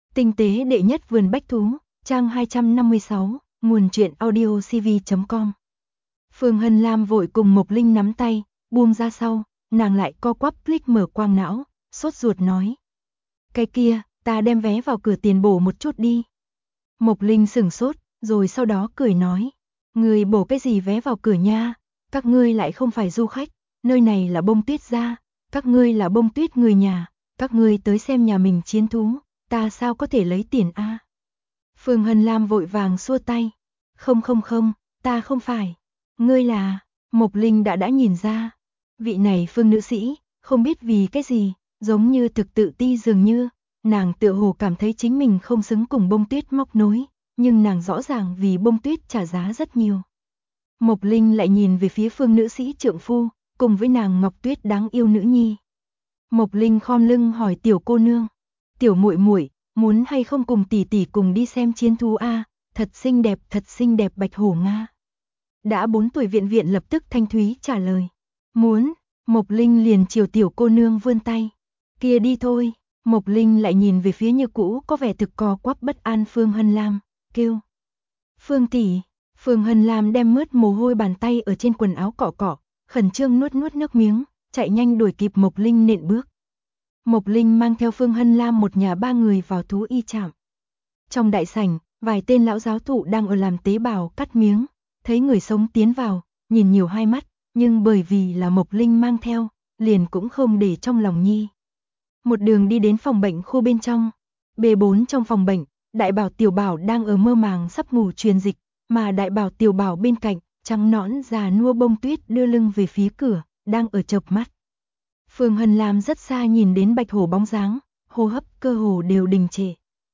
Tinh tế đệ nhất vườn bách thú, trang 256, nguồn truyện audio cv.com. Phương Hân Lam vội cùng Mộc Linh nắm tay, buông ra sau, nàng lại co quắp click mở quang não, sốt ruột nói. Cái kia, ta đem vé vào cửa tiền bổ một chút đi. Mộc Linh sửng sốt, rồi sau đó cười nói. Người bổ cái gì vé vào cửa nha, các ngươi lại không phải du khách, nơi này là Bông Tuyết gia, các ngươi là Bông Tuyết người nhà, các ngươi tới xem nhà mình chiến thú, ta sao có thể lấy tiền a? Phương Hân Lam vội vàng xua tay. Không, ta không phải. Ngươi là, Mộc Linh đã nhìn ra. Vị này Phương nữ sĩ, không biết vì cái gì, giống như thực tự ti dường như, nàng tựa hồ cảm thấy chính mình không xứng cùng Bông Tuyết móc nối, nhưng nàng rõ ràng vì Bông Tuyết trả giá rất nhiều. Mộc Linh lại nhìn về phía Phương nữ sĩ trượng phu, cùng với nàng Ngọc Tuyết đáng yêu nữ nhi. Mộc Linh khom lưng hỏi tiểu cô nương, tiểu muội muội, muốn hay không cùng tỷ tỷ cùng đi xem chiến thú a? Thật xinh đẹp bạch hổ Nga. Đã 4 tuổi Viện Viện lập tức thanh thúy trả lời. Muốn, Mộc Linh liền chiều tiểu cô nương vươn tay. Kia đi thôi, Mộc Linh lại nhìn về phía như cũ có vẻ thực co quắp bất an Phương Hân Lam, kêu. Phương tỷ. Phương Hân Lam đem mướt mồ hôi bàn tay ở trên quần áo cọ, khẩn trương nuốt nước miếng, chạy nhanh đuổi kịp Mộc Linh nện bước. Mộc Linh mang theo Phương Hân Lam một nhà 3 người vào thú y trạm. Trong đại sảnh, vài tên lão giáo thụ đang ở làm tế bào cắt miếng, thấy người sống tiến vào, nhìn nhiều hai mắt, nhưng bởi vì là Mộc Linh mang theo, liền cũng không để trong lòng nhi. Một đường đi đến phòng bệnh khu bên trong, B4 trong phòng bệnh, đại bảo tiểu bảo đang ở mơ màng sắp ngủ truyền dịch, mà đại bảo tiểu bảo bên cạnh, trắng nõn già nua Bông Tuyết đưa lưng về phía cửa, đang ở chợp mắt. Phương Hân Lam rất xa nhìn đến bạch hổ bóng dáng, hô hấp cơ hồ đều đình trệ.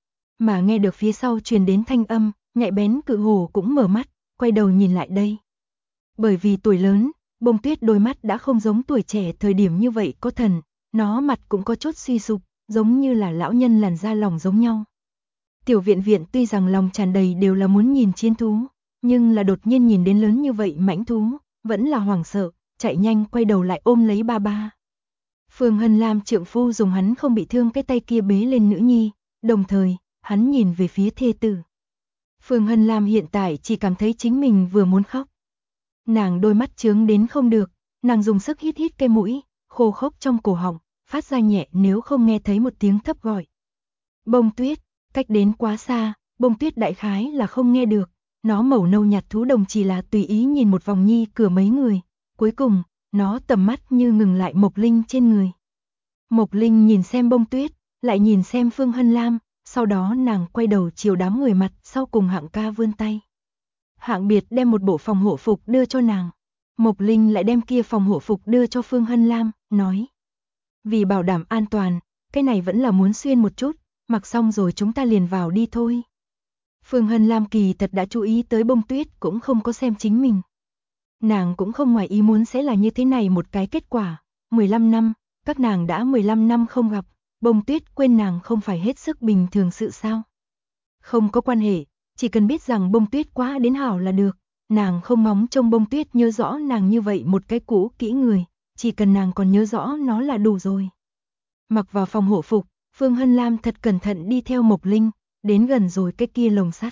Mà nghe được phía sau truyền đến thanh âm, nhạy bén cự hổ cũng mở mắt, quay đầu nhìn lại đây. Bởi vì tuổi lớn, Bông Tuyết đôi mắt đã không giống tuổi trẻ thời điểm như vậy có thần, nó mặt cũng có chút suy sụp, giống như là lão nhân làn da lòng giống nhau. Tiểu Viện Viện tuy rằng lòng tràn đầy đều là muốn nhìn chiến thú, nhưng là đột nhiên nhìn đến lớn như vậy mãnh thú, vẫn là hoảng sợ, chạy nhanh quay đầu lại ôm lấy ba ba. Phương Hân Lam trượng phu dùng hắn không bị thương cái tay kia bế lên nữ nhi, đồng thời, hắn nhìn về phía thê tử. Phương Hân Lam hiện tại chỉ cảm thấy chính mình vừa muốn khóc. Nàng đôi mắt trướng đến không được, nàng dùng sức hít cái mũi, khô khốc trong cổ họng, phát ra nhẹ nếu không nghe thấy một tiếng thấp gọi. Bông Tuyết, cách đến quá xa, Bông Tuyết đại khái là không nghe được, nó màu nâu nhạt thú đồng chỉ là tùy ý nhìn một vòng nhi cửa mấy người, cuối cùng, nó tầm mắt như ngừng lại Mộc Linh trên người. Mộc Linh nhìn xem Bông Tuyết, lại nhìn xem Phương Hân Lam, sau đó nàng quay đầu chiều đám người mặt sau cùng Hạng ca vươn tay. Hạng Biệt đem một bộ phòng hộ phục đưa cho nàng. Mộc Linh lại đem kia phòng hộ phục đưa cho Phương Hân Lam, nói. Vì bảo đảm an toàn, cái này vẫn là muốn xuyên một chút, mặc xong rồi chúng ta liền vào đi thôi. Phương Hân Lam kỳ thật đã chú ý tới Bông Tuyết cũng không có xem chính mình. Nàng cũng không ngoài ý muốn sẽ là như thế này một cái kết quả. 15 năm, các nàng đã 15 năm không gặp, Bông Tuyết quên nàng không phải hết sức bình thường sự sao. Không có quan hệ, chỉ cần biết rằng Bông Tuyết quá đến hảo là được, nàng không mong trông Bông Tuyết nhớ rõ nàng như vậy một cái cũ kỹ người, chỉ cần nàng còn nhớ rõ nó là đủ rồi. Mặc vào phòng hộ phục, Phương Hân Lam thật cẩn thận đi theo Mộc Linh, đến gần rồi cái kia lồng sắt.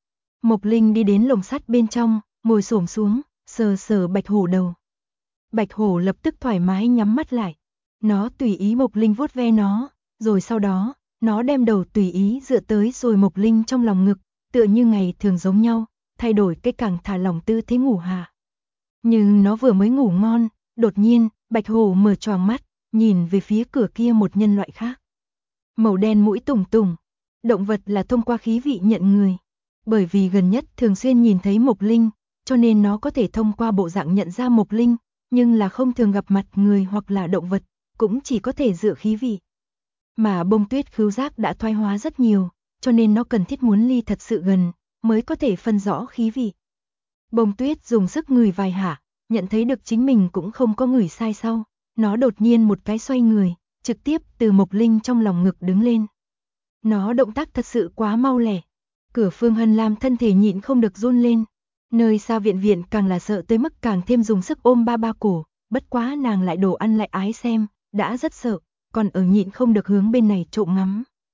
Mộc Linh đi đến lồng sắt bên trong, ngồi xổm xuống, sờ bạch hổ đầu. Bạch hổ lập tức thoải mái nhắm mắt lại. Nó tùy ý Mộc Linh vuốt ve nó, rồi sau đó, nó đem đầu tùy ý dựa tới rồi Mộc Linh trong lòng ngực, tựa như ngày thường giống nhau, thay đổi cái càng thả lỏng tư thế ngủ hạ. Nhưng nó vừa mới ngủ ngon, đột nhiên, bạch hổ mở choàng mắt, nhìn về phía cửa kia một nhân loại khác. Màu đen mũi tùng tùng, động vật là thông qua khí vị nhận người. Bởi vì gần nhất thường xuyên nhìn thấy Mộc Linh, cho nên nó có thể thông qua bộ dạng nhận ra Mộc Linh, nhưng là không thường gặp mặt người hoặc là động vật, cũng chỉ có thể dựa khí vị. Mà Bông Tuyết khứu giác đã thoái hóa rất nhiều, cho nên nó cần thiết muốn ly thật sự gần, mới có thể phân rõ khí vị. Bông Tuyết dùng sức ngửi vài hạ, nhận thấy được chính mình cũng không có ngửi sai sau, nó đột nhiên một cái xoay người, trực tiếp từ Mộc Linh trong lòng ngực đứng lên. Nó động tác thật sự quá mau lẻ. Cửa Phương Hân Lam thân thể nhịn không được run lên. Nơi xa Viện Viện càng là sợ tới mức càng thêm dùng sức ôm ba cổ, bất quá nàng lại đồ ăn lại ái xem, đã rất sợ, còn ở nhịn không được hướng bên này trộm ngắm.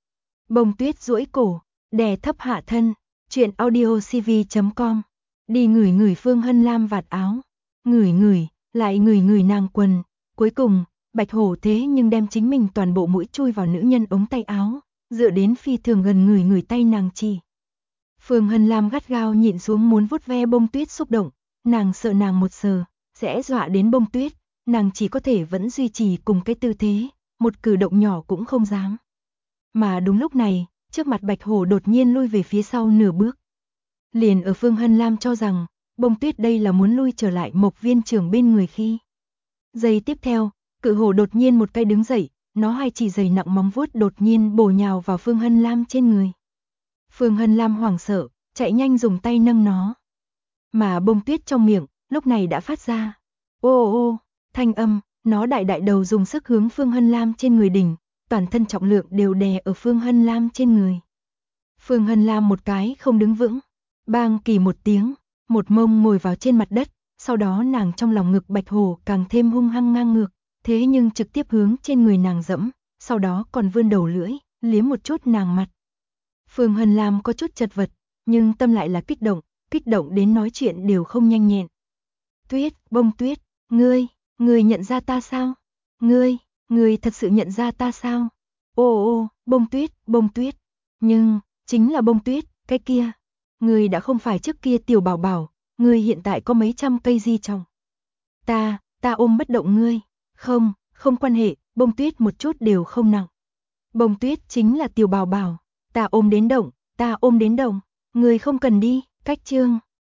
Bông Tuyết duỗi cổ, đè thấp hạ thân, truyện audio cv.com. Đi ngửi ngửi Phương Hân Lam vạt áo, ngửi ngửi, lại ngửi ngửi nàng quần, cuối cùng, Bạch Hổ thế nhưng đem chính mình toàn bộ mũi chui vào nữ nhân ống tay áo, dựa đến phi thường gần ngửi ngửi tay nàng chỉ. Phương Hân Lam gắt gao nhịn xuống muốn vuốt ve Bông Tuyết xúc động, nàng sợ nàng một sờ sẽ dọa đến Bông Tuyết, nàng chỉ có thể vẫn duy trì cùng cái tư thế, một cử động nhỏ cũng không dám. Mà đúng lúc này, trước mặt Bạch Hổ đột nhiên lui về phía sau nửa bước. Liền ở Phương Hân Lam cho rằng, Bông Tuyết đây là muốn lui trở lại Mộc Viên trưởng bên người khi. Giây tiếp theo, cự hổ đột nhiên một cây đứng dậy, nó hai chỉ dày nặng móng vuốt đột nhiên bổ nhào vào Phương Hân Lam trên người. Phương Hân Lam hoảng sợ, chạy nhanh dùng tay nâng nó. Mà Bông Tuyết trong miệng, lúc này đã phát ra. Ô ô, thanh âm, nó đại đại đầu dùng sức hướng Phương Hân Lam trên người đỉnh, toàn thân trọng lượng đều đè ở Phương Hân Lam trên người. Phương Hân Lam một cái không đứng vững, bang kỳ một tiếng, một mông ngồi vào trên mặt đất, sau đó nàng trong lòng ngực Bạch Hổ càng thêm hung hăng ngang ngược, thế nhưng trực tiếp hướng trên người nàng dẫm, sau đó còn vươn đầu lưỡi, liếm một chút nàng mặt. Phương Hân Lam có chút chật vật, nhưng tâm lại là kích động đến nói chuyện đều không nhanh nhẹn. Tuyết, Bông Tuyết, ngươi nhận ra ta sao? Ngươi thật sự nhận ra ta sao? Ô ô, Bông Tuyết, nhưng, chính là Bông Tuyết, cái kia. Ngươi đã không phải trước kia tiểu bảo bảo, ngươi hiện tại có mấy trăm cây di trong. Ta ôm bất động ngươi. Không quan hệ, Bông Tuyết một chút đều không nặng. Bông Tuyết chính là tiểu bảo bảo, ta ôm đến động, ngươi không cần đi, cách chương.